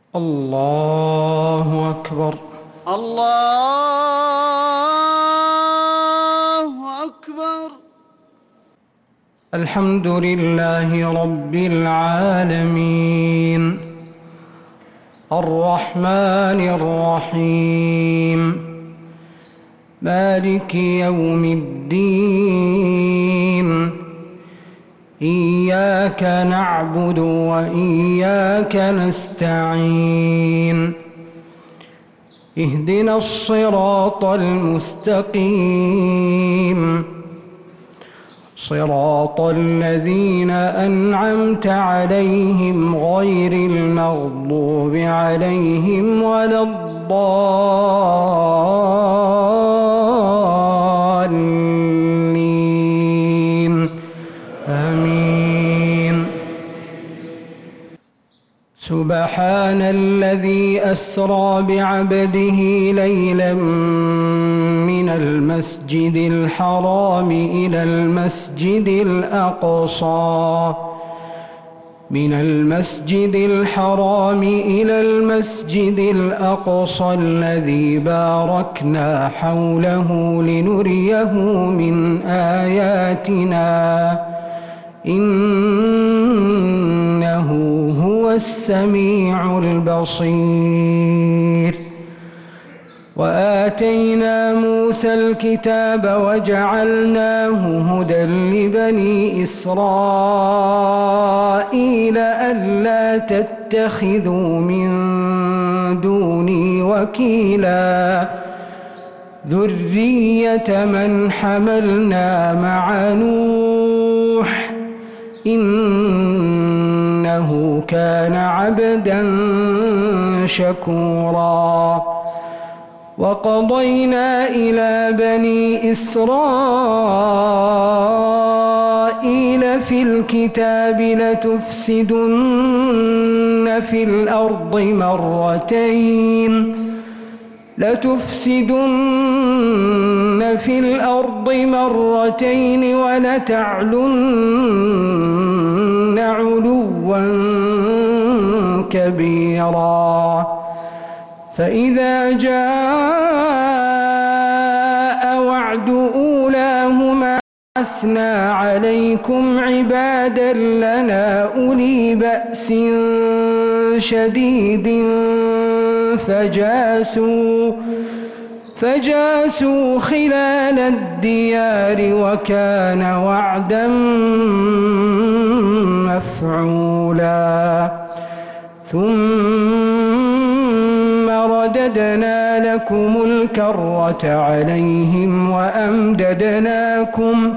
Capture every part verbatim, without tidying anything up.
الله أكبر. الله أكبر. الحمد لله رب العالمين الرحمن الرحيم مالك يوم الدين إياك نعبد وإياك نستعين اهدنا الصراط المستقيم صراط الذين أنعمت عليهم غير المغضوب عليهم ولا الضالين آمين. سبحان الذي أسرى بعبده ليلا من المسجد الحرام إلى المسجد الأقصى من المسجد الحرام إلى المسجد الأقصى الذي باركنا حوله لنريه من آياتنا إنه هو السميع البصير. وآتينا موسى الكتاب وجعلناه هدى لبني إسرائيل ألا تتخذوا من دوني وكيلا ذرية من حملنا مع نوح إنه كان عبدا شكورا. وقضينا إلى بني إسرائيل في الكتاب لتفسدن في الأرض مرتين لتفسدن في الأرض مرتين ولتعلن علوا كبيرا. فإذا جاء وعد أولاهما بعثنا عليكم عبادا لنا أولي بأس شديد فجاسوا فجاسوا خلال الديار وكان وعدا مفعولا. ثم رددنا لكم الكرة عليهم وأمددناكم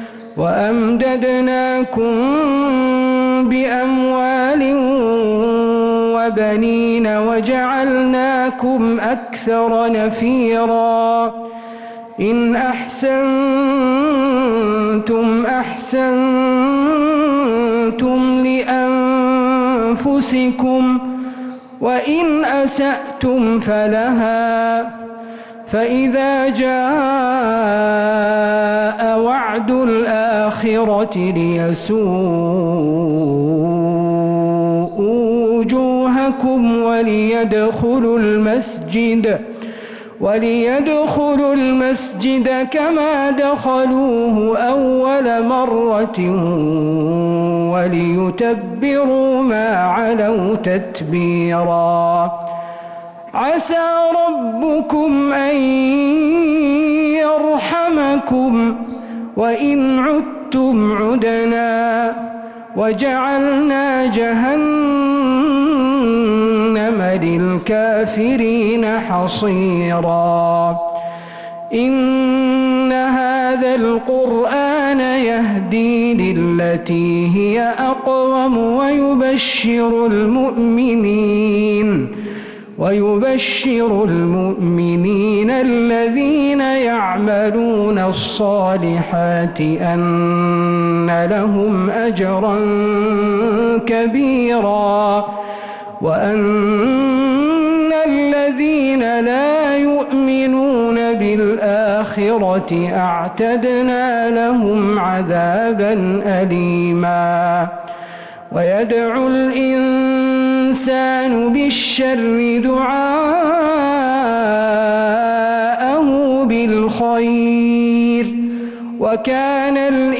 وأمددناكم بأموال وبنين وجعلناكم أكثر نفيرا. إن أحسنتم أحسنتم لأنفسكم وإن أسأتم فلها. فإذا جاء وعد الآخرة ليسوءوا وجوهكم وليدخلوا المسجد وليدخلوا المسجد كما دخلوه أول مرة وليتبروا ما علوا تتبيرا. عسى ربكم أن يرحمكم وإن عدتم عدنا وجعلنا جهنم للكافرين حصيرا. إن هذا القرآن يهدي للتي هي أقوم ويبشر المؤمنين ويبشر المؤمنين الذين يعملون الصالحات أن لهم أجرا كبيرا وأن الذين لا يؤمنون بالآخرة أعتدنا لهم عذابا أليما. ويدعو الإنسان الإنسان بالشر دعاءه بالخير وكان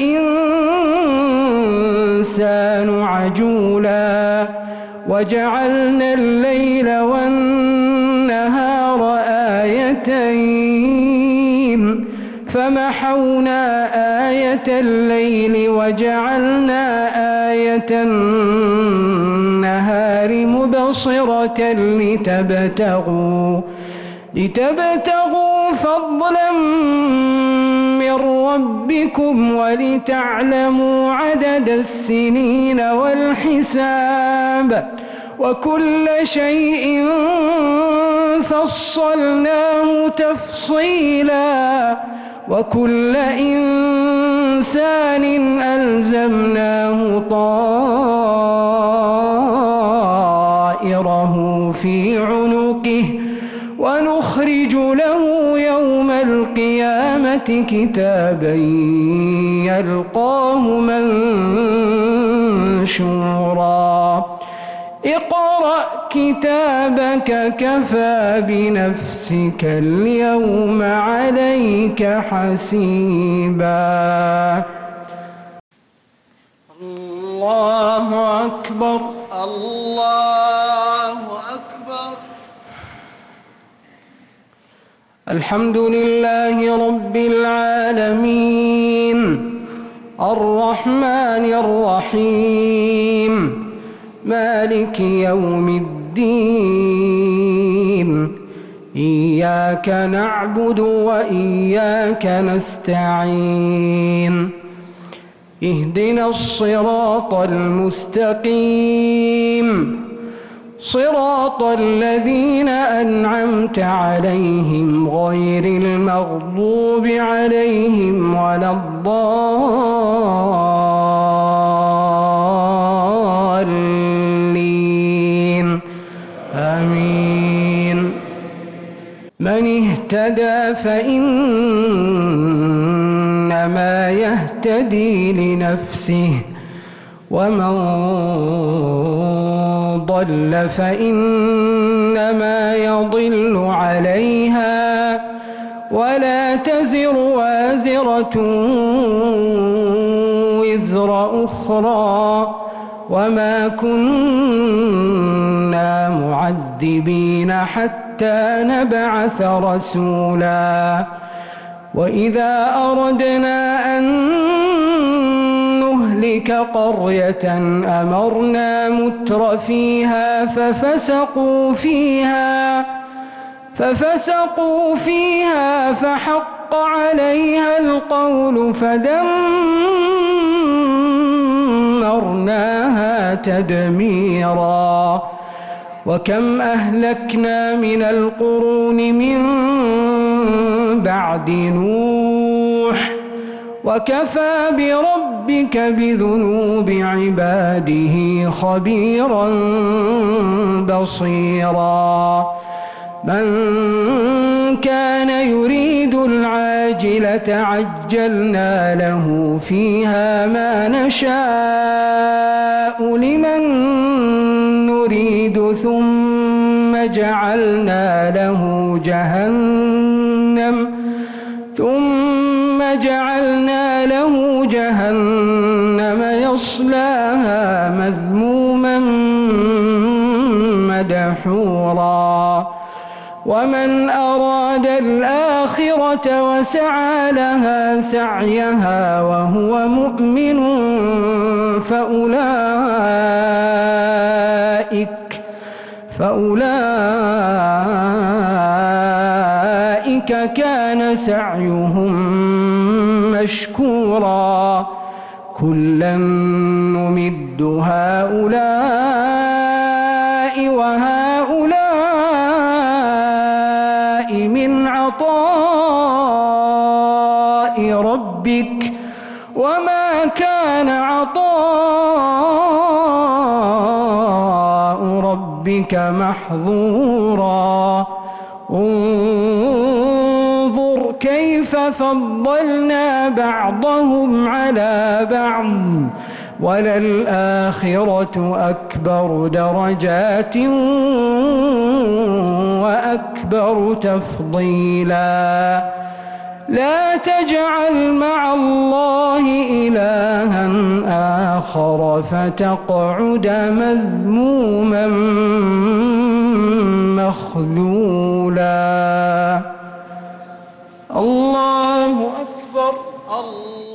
الإنسان عجولا وجعلنا الليل والنهار آيتين فمحونا آية الليل وجعلنا آية النهار مبصرة لتبتغوا لتبتغوا فضلا من ربكم ولتعلموا عدد السنين والحساب وكل شيء فصلناه تفصيلا وكل إنسان ألزمناه طائره في عنقه ونخرج له يوم القيامة كتابا يلقاه منشورا اقرأ كتابك كفى بنفسك اليوم عليك حسيبا. الله أكبر الله أكبر. الحمد لله رب العالمين الرحمن الرحيم مالك يوم الدين إياك نعبد وإياك نستعين اهدنا الصراط المستقيم صراط الذين أنعمت عليهم غير المغضوب عليهم ولا الضالين آمين. من اهتدى فإنما يهتدي لنفسه ومن ضل فإنما يضل عليها ولا تزر وازرة وزر أخرى وما كنا معذبين حتى نبعث رسولا وإذا أردنا أن نهلك قرية أمرنا متر فيها ففسقوا فيها ففسقوا فيها فحق عليها القول فدمرناها تدميرا. وكم أهلكنا من القرون من بعد نوح وكفى بربك بذنوب عباده خبيرا بصيرا. من كان يريد العاجلة عجلنا له فيها ما نشاء لمن نريد ثم جعلنا له جهنم ثم جعلنا له جهنم يصلاها مذموما مدحورا. ومن أراد الآخرة وسعى لها سعيها وهو مؤمن فأولئك فأولئك كان سعيهم مشكورا. كلا نمد هؤلاء وهؤلاء من عطاء ربك وما كان عطاء ربك محظورا. انظر كيف فضلنا بعضهم على بعض وللآخرة أكبر درجات وأكبر تفضيلا لا تجعل مع الله إلها آخر فتقعد مذموما مخذولا. الله أكبر. الله